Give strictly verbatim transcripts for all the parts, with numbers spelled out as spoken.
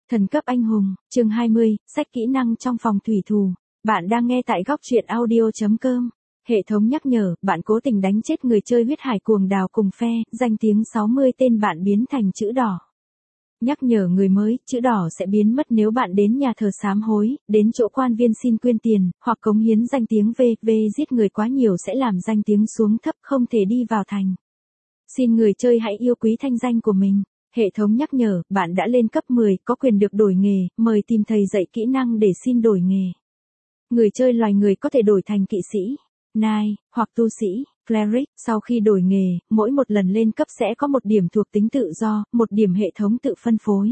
Thần cấp anh hùng, chương hai mươi, sách kỹ năng trong phòng thủy thủ. Bạn đang nghe tại góc truyện audio chấm com. Hệ thống nhắc nhở, bạn cố tình đánh chết người chơi huyết hải cuồng đào cùng phe, danh tiếng sáu mươi tên bạn biến thành chữ đỏ. Nhắc nhở người mới, chữ đỏ sẽ biến mất nếu bạn đến nhà thờ sám hối, đến chỗ quan viên xin quyên tiền, hoặc cống hiến danh tiếng V, V giết người quá nhiều sẽ làm danh tiếng xuống thấp không thể đi vào thành. Xin người chơi hãy yêu quý thanh danh của mình. Hệ thống nhắc nhở, bạn đã lên cấp mười, có quyền được đổi nghề, mời tìm thầy dạy kỹ năng để xin đổi nghề. Người chơi loài người có thể đổi thành kỵ sĩ, knight, hoặc tu sĩ, cleric. Sau khi đổi nghề, mỗi một lần lên cấp sẽ có một điểm thuộc tính tự do, một điểm hệ thống tự phân phối.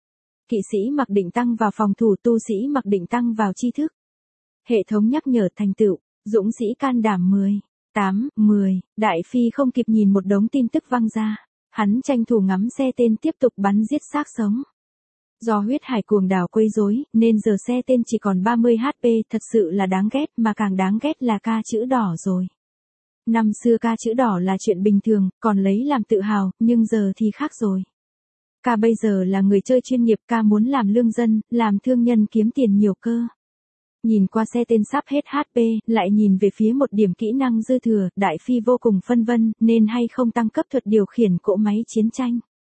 Kỵ sĩ mặc định tăng vào phòng thủ, tu sĩ mặc định tăng vào tri thức. Hệ thống nhắc nhở thành tựu, dũng sĩ can đảm mười, tám, mười, Đại Phi không kịp nhìn một đống tin tức văng ra. Hắn tranh thủ ngắm xe tên tiếp tục bắn giết xác sống. Do huyết hải cuồng đào quấy rối, nên giờ xe tên chỉ còn ba mươi hát pê, thật sự là đáng ghét, mà càng đáng ghét là ca chữ đỏ rồi. Năm xưa ca chữ đỏ là chuyện bình thường, còn lấy làm tự hào, nhưng giờ thì khác rồi. Ca bây giờ là người chơi chuyên nghiệp, ca muốn làm lương dân, làm thương nhân kiếm tiền nhiều cơ. Nhìn qua xe tên sắp hết hát pê, lại nhìn về phía một điểm kỹ năng dư thừa, Đại Phi vô cùng phân vân, nên hay không tăng cấp thuật điều khiển cỗ máy chiến tranh.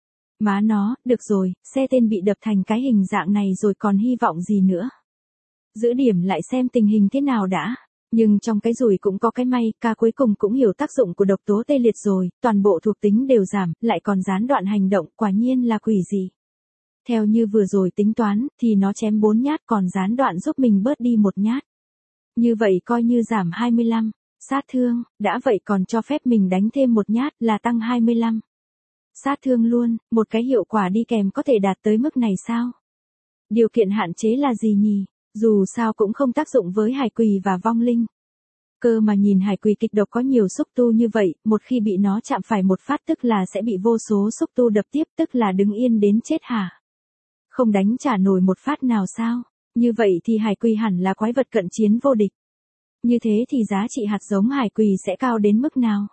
Má nó, được rồi, xe tên bị đập thành cái hình dạng này rồi còn hy vọng gì nữa. Giữ điểm lại xem tình hình thế nào đã. Nhưng trong cái rủi cũng có cái may, ca cuối cùng cũng hiểu tác dụng của độc tố tê liệt rồi, toàn bộ thuộc tính đều giảm, lại còn gián đoạn hành động, quả nhiên là quỷ gì. Theo như vừa rồi tính toán, thì nó chém bốn nhát còn gián đoạn giúp mình bớt đi một nhát. Như vậy coi như giảm hai mươi lăm. Sát thương, đã vậy còn cho phép mình đánh thêm một nhát là tăng hai mươi lăm. Sát thương luôn, một cái hiệu quả đi kèm có thể đạt tới mức này sao? Điều kiện hạn chế là gì nhỉ? Dù sao cũng không tác dụng với hải quỳ và vong linh. Cơ mà nhìn hải quỳ kịch độc có nhiều xúc tu như vậy, một khi bị nó chạm phải một phát tức là sẽ bị vô số xúc tu đập tiếp, tức là đứng yên đến chết hả? Không đánh trả nổi một phát nào sao? Như vậy thì hải quỳ hẳn là quái vật cận chiến vô địch. Như thế thì giá trị hạt giống hải quỳ sẽ cao đến mức nào?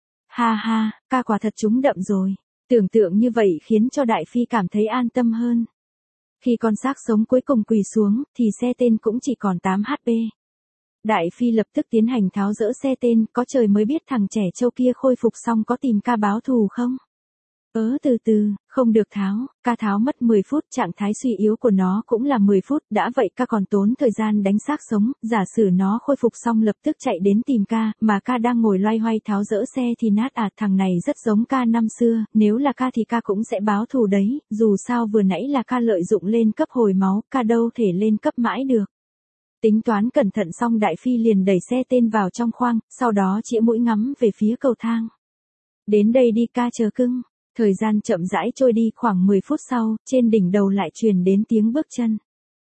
Ha ha, ca quả thật trúng đậm rồi. Tưởng tượng như vậy khiến cho Đại Phi cảm thấy an tâm hơn. Khi con xác sống cuối cùng quỳ xuống, thì xe tên cũng chỉ còn tám hát pê. Đại Phi lập tức tiến hành tháo dỡ xe tên, có trời mới biết thằng trẻ trâu kia khôi phục xong có tìm ca báo thù không? Ớ từ từ, không được tháo, ca tháo mất mười phút, trạng thái suy yếu của nó cũng là mười phút, đã vậy ca còn tốn thời gian đánh xác sống, giả sử nó khôi phục xong lập tức chạy đến tìm ca, mà ca đang ngồi loay hoay tháo dỡ xe thì nát à, thằng này rất giống ca năm xưa, nếu là ca thì ca cũng sẽ báo thù đấy, dù sao vừa nãy là ca lợi dụng lên cấp hồi máu, ca đâu thể lên cấp mãi được. Tính toán cẩn thận xong Đại Phi liền đẩy xe tên vào trong khoang, sau đó chĩa mũi ngắm về phía cầu thang. Đến đây đi ca chờ cưng. Thời gian chậm rãi trôi đi, khoảng mười phút sau, trên đỉnh đầu lại truyền đến tiếng bước chân.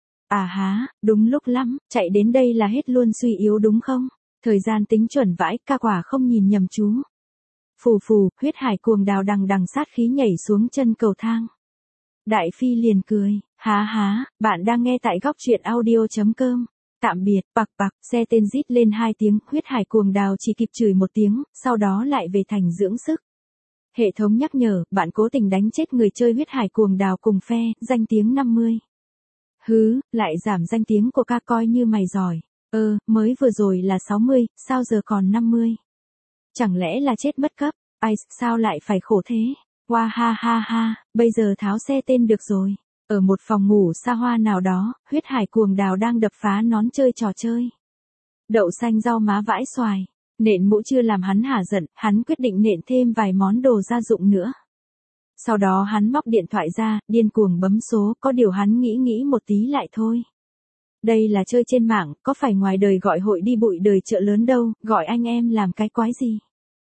À há, đúng lúc lắm, chạy đến đây là hết luôn suy yếu đúng không? Thời gian tính chuẩn vãi, ca quả không nhìn nhầm chú. Phù phù, huyết hải cuồng đào đằng đằng sát khí nhảy xuống chân cầu thang. Đại Phi liền cười, há há, bạn đang nghe tại góc truyện audio chấm com. Tạm biệt, bạc bạc, xe tên rít lên hai tiếng, huyết hải cuồng đào chỉ kịp chửi một tiếng, sau đó lại về thành dưỡng sức. Hệ thống nhắc nhở, bạn cố tình đánh chết người chơi huyết hải cuồng đào cùng phe, danh tiếng năm mươi. Hứ, lại giảm danh tiếng của ca coi như mày giỏi. Ơ, ờ, mới vừa rồi là sáu mươi, sao giờ còn năm mươi? Chẳng lẽ là chết mất cấp? Ai, sao lại phải khổ thế? Hoa ha ha ha, bây giờ tháo xe tên được rồi. Ở một phòng ngủ xa hoa nào đó, huyết hải cuồng đào đang đập phá nón chơi trò chơi. Đậu xanh rau má vãi xoài. Nện mũ chưa làm hắn hả giận, hắn quyết định nện thêm vài món đồ gia dụng nữa. Sau đó hắn móc điện thoại ra, điên cuồng bấm số, có điều hắn nghĩ nghĩ một tí lại thôi. Đây là chơi trên mạng, có phải ngoài đời gọi hội đi bụi đời chợ lớn đâu, gọi anh em làm cái quái gì.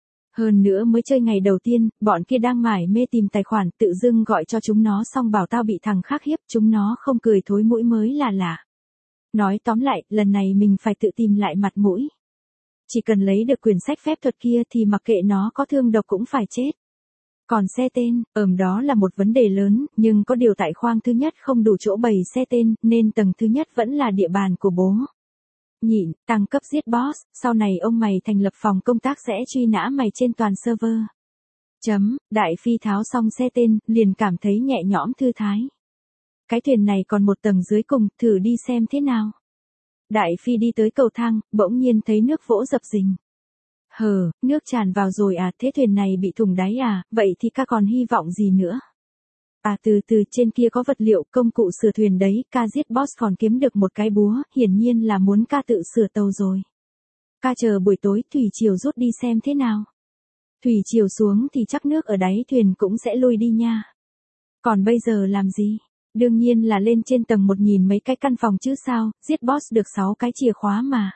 Hơn nữa mới chơi ngày đầu tiên, bọn kia đang mải mê tìm tài khoản, tự dưng gọi cho chúng nó xong bảo tao bị thằng khác hiếp, chúng nó không cười thối mũi mới là lạ. Nói tóm lại, lần này mình phải tự tìm lại mặt mũi. Chỉ cần lấy được quyển sách phép thuật kia thì mặc kệ nó có thương độc cũng phải chết. Còn xe tên, ờm đó là một vấn đề lớn, nhưng có điều tại khoang thứ nhất không đủ chỗ bày xe tên, nên tầng thứ nhất vẫn là địa bàn của bố. Nhịn, tăng cấp giết boss, sau này ông mày thành lập phòng công tác sẽ truy nã mày trên toàn server. Chấm, Đại Phi tháo xong xe tên, liền cảm thấy nhẹ nhõm thư thái. cái thuyền này còn một tầng dưới cùng, thử đi xem thế nào. Đại Phi đi tới cầu thang, bỗng nhiên thấy nước vỗ dập dình. Hờ, nước tràn vào rồi à, thế thuyền này bị thủng đáy à, vậy thì ca còn hy vọng gì nữa. À từ từ, trên kia có vật liệu, công cụ sửa thuyền đấy, ca giết boss còn kiếm được một cái búa, hiển nhiên là muốn ca tự sửa tàu rồi. Ca chờ buổi tối, thủy triều rút đi xem thế nào. Thủy triều xuống thì chắc nước ở đáy thuyền cũng sẽ lui đi nha. Còn bây giờ làm gì? Đương nhiên là lên trên tầng một nhìn mấy cái căn phòng chứ sao, giết boss được sáu cái chìa khóa mà.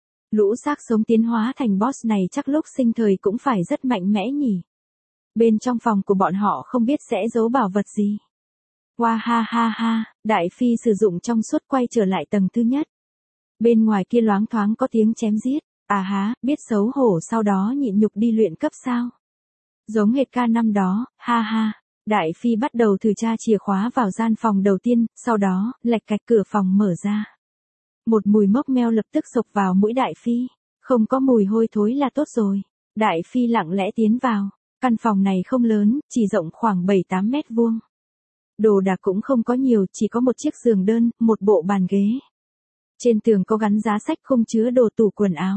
Lũ xác sống tiến hóa thành boss này chắc lúc sinh thời cũng phải rất mạnh mẽ nhỉ. Bên trong phòng của bọn họ không biết sẽ giấu bảo vật gì. Wow ha ha ha, Đại Phi sử dụng trong suốt quay trở lại tầng thứ nhất. Bên ngoài kia loáng thoáng có tiếng chém giết. À há, biết xấu hổ sau đó nhịn nhục đi luyện cấp sao. Giống hệt ca năm đó, ha ha. Đại Phi bắt đầu thử tra chìa khóa vào gian phòng đầu tiên, sau đó, lạch cạch cửa phòng mở ra. Một mùi mốc meo lập tức xộc vào mũi Đại Phi. Không có mùi hôi thối là tốt rồi. Đại Phi lặng lẽ tiến vào. Căn phòng này không lớn, chỉ rộng khoảng bảy tám mét vuông. Đồ đạc cũng không có nhiều, chỉ có một chiếc giường đơn, một bộ bàn ghế. Trên tường có gắn giá sách không chứa đồ tủ quần áo.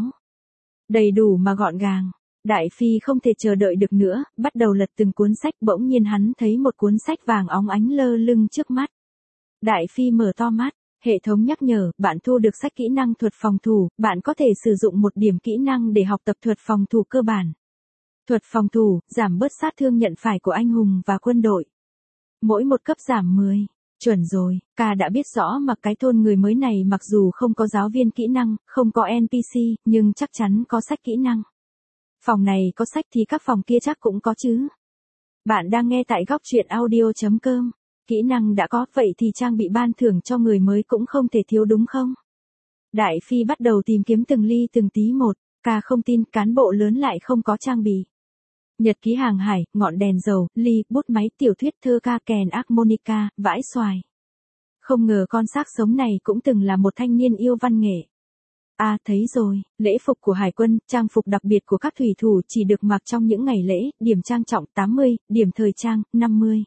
Đầy đủ mà gọn gàng. Đại Phi không thể chờ đợi được nữa, bắt đầu lật từng cuốn sách, bỗng nhiên hắn thấy một cuốn sách vàng óng ánh lơ lưng trước mắt. Đại Phi mở to mắt, hệ thống nhắc nhở, bạn thu được sách kỹ năng thuật phòng thủ, bạn có thể sử dụng một điểm kỹ năng để học tập thuật phòng thủ cơ bản. Thuật phòng thủ, giảm bớt sát thương nhận phải của anh hùng và quân đội. Mỗi một cấp giảm mười. Chuẩn rồi, ca đã biết rõ mà cái thôn người mới này mặc dù không có giáo viên kỹ năng, không có en pê xê, nhưng chắc chắn có sách kỹ năng. Phòng này có sách thì các phòng kia chắc cũng có chứ. Bạn đang nghe tại góc truyện audio chấm com. Kỹ năng đã có, vậy thì trang bị ban thưởng cho người mới cũng không thể thiếu đúng không? Đại Phi bắt đầu tìm kiếm từng ly từng tí một, ca không tin cán bộ lớn lại không có trang bị. Nhật ký hàng hải, ngọn đèn dầu, ly, bút máy, tiểu thuyết thơ ca kèn harmonica, vãi xoài. Không ngờ con xác sống này cũng từng là một thanh niên yêu văn nghệ. À thấy rồi, lễ phục của hải quân, trang phục đặc biệt của các thủy thủ chỉ được mặc trong những ngày lễ, điểm trang trọng tám mươi, điểm thời trang, năm mươi.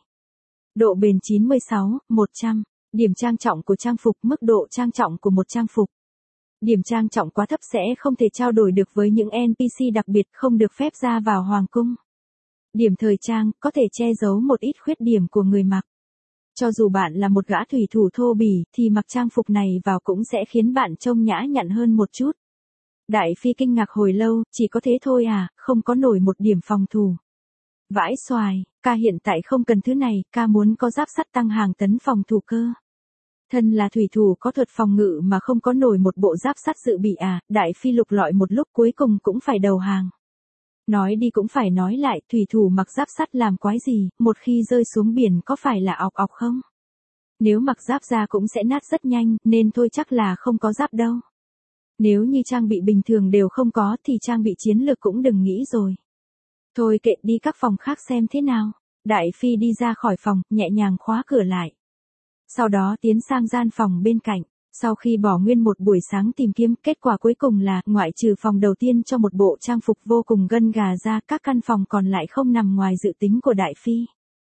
Độ bền chín mươi sáu, một trăm. Điểm trang trọng của trang phục, mức độ trang trọng của một trang phục. Điểm trang trọng quá thấp sẽ không thể trao đổi được với những en pê xê đặc biệt, không được phép ra vào hoàng cung. Điểm thời trang, có thể che giấu một ít khuyết điểm của người mặc. Cho dù bạn là một gã thủy thủ thô bỉ, thì mặc trang phục này vào cũng sẽ khiến bạn trông nhã nhặn hơn một chút. Đại Phi kinh ngạc hồi lâu, chỉ có thế thôi à, không có nổi một điểm phòng thủ. Vãi xoài, ca hiện tại không cần thứ này, ca muốn có giáp sắt tăng hàng tấn phòng thủ cơ. Thân là thủy thủ có thuật phòng ngự mà không có nổi một bộ giáp sắt dự bị à, Đại Phi lục lọi một lúc cuối cùng cũng phải đầu hàng. Nói đi cũng phải nói lại, thủy thủ mặc giáp sắt làm quái gì, một khi rơi xuống biển có phải là ọc ọc không? Nếu mặc giáp ra cũng sẽ nát rất nhanh, nên thôi chắc là không có giáp đâu. Nếu như trang bị bình thường đều không có thì trang bị chiến lược cũng đừng nghĩ rồi. Thôi kệ, đi các phòng khác xem thế nào. Đại Phi đi ra khỏi phòng, nhẹ nhàng khóa cửa lại. Sau đó tiến sang gian phòng bên cạnh. Sau khi bỏ nguyên một buổi sáng tìm kiếm, kết quả cuối cùng là, ngoại trừ phòng đầu tiên cho một bộ trang phục vô cùng gân gà ra, các căn phòng còn lại không nằm ngoài dự tính của Đại Phi.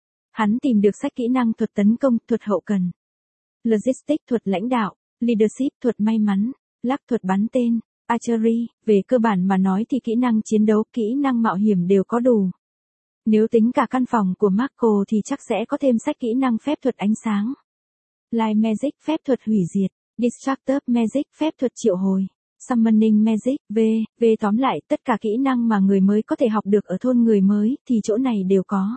Hắn tìm được sách kỹ năng thuật tấn công, thuật hậu cần, logistics, thuật lãnh đạo, leadership, thuật may mắn, luck, thuật bắn tên, archery. Về cơ bản mà nói thì kỹ năng chiến đấu, kỹ năng mạo hiểm đều có đủ. Nếu tính cả căn phòng của Marco thì chắc sẽ có thêm sách kỹ năng phép thuật ánh sáng, Light Magic, phép thuật hủy diệt, Destructive Magic, phép thuật triệu hồi, Summoning Magic, v, v tóm lại tất cả kỹ năng mà người mới có thể học được ở thôn người mới thì chỗ này đều có.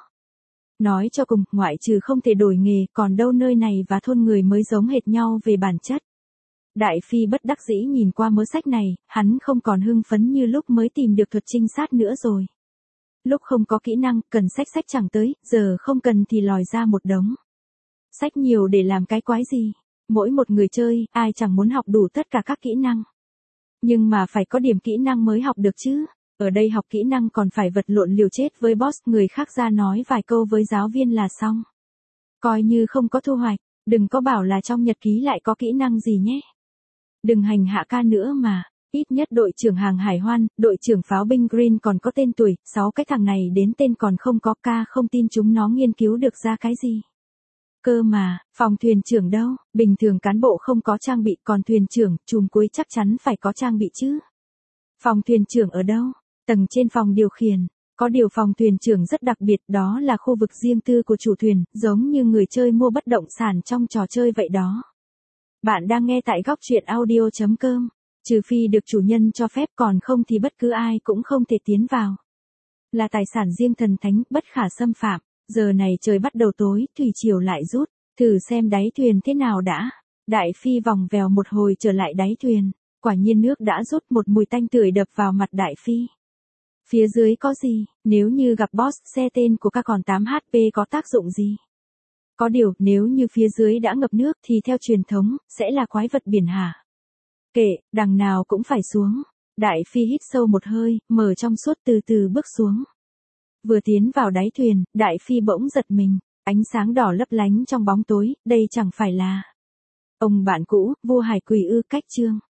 Nói cho cùng, ngoại trừ không thể đổi nghề, còn đâu nơi này và thôn người mới giống hệt nhau về bản chất. Đại Phi bất đắc dĩ nhìn qua mớ sách này, hắn không còn hưng phấn như lúc mới tìm được thuật trinh sát nữa rồi. Lúc không có kỹ năng, cần sách sách chẳng tới, giờ không cần thì lòi ra một đống. Sách nhiều để làm cái quái gì? Mỗi một người chơi, ai chẳng muốn học đủ tất cả các kỹ năng. Nhưng mà phải có điểm kỹ năng mới học được chứ. Ở đây học kỹ năng còn phải vật lộn liều chết với boss, người khác ra nói vài câu với giáo viên là xong. Coi như không có thu hoạch, đừng có bảo là trong nhật ký lại có kỹ năng gì nhé. Đừng hành hạ ca nữa mà. Ít nhất đội trưởng hàng hải hoan, đội trưởng pháo binh Green còn có tên tuổi, sáu cái thằng này đến tên còn không có, ca không tin chúng nó nghiên cứu được ra cái gì. Cơ mà, phòng thuyền trưởng đâu, bình thường cán bộ không có trang bị, còn thuyền trưởng, chùm cuối chắc chắn phải có trang bị chứ. Phòng thuyền trưởng ở đâu? Tầng trên phòng điều khiển. Có điều phòng thuyền trưởng rất đặc biệt, đó là khu vực riêng tư của chủ thuyền, giống như người chơi mua bất động sản trong trò chơi vậy đó. Bạn đang nghe tại góc truyện audio chấm com. Trừ phi được chủ nhân cho phép, còn không thì bất cứ ai cũng không thể tiến vào. Là tài sản riêng thần thánh, bất khả xâm phạm. Giờ này trời bắt đầu tối, thủy triều lại rút. Thử xem đáy thuyền thế nào đã. Đại Phi vòng vèo một hồi trở lại đáy thuyền. Quả nhiên nước đã rút, một mùi tanh tưởi đập vào mặt Đại Phi. Phía dưới có gì? Nếu như gặp boss, xe tên của ca còn tám hát pê có tác dụng gì? Có điều, nếu như phía dưới đã ngập nước thì theo truyền thống, sẽ là quái vật biển hả? Kệ, đằng nào cũng phải xuống. Đại Phi hít sâu một hơi, mở trong suốt từ từ bước xuống. Vừa tiến vào đáy thuyền, Đại Phi bỗng giật mình, ánh sáng đỏ lấp lánh trong bóng tối, đây chẳng phải là ông bạn cũ, vua hải quỷ ư? Cách chương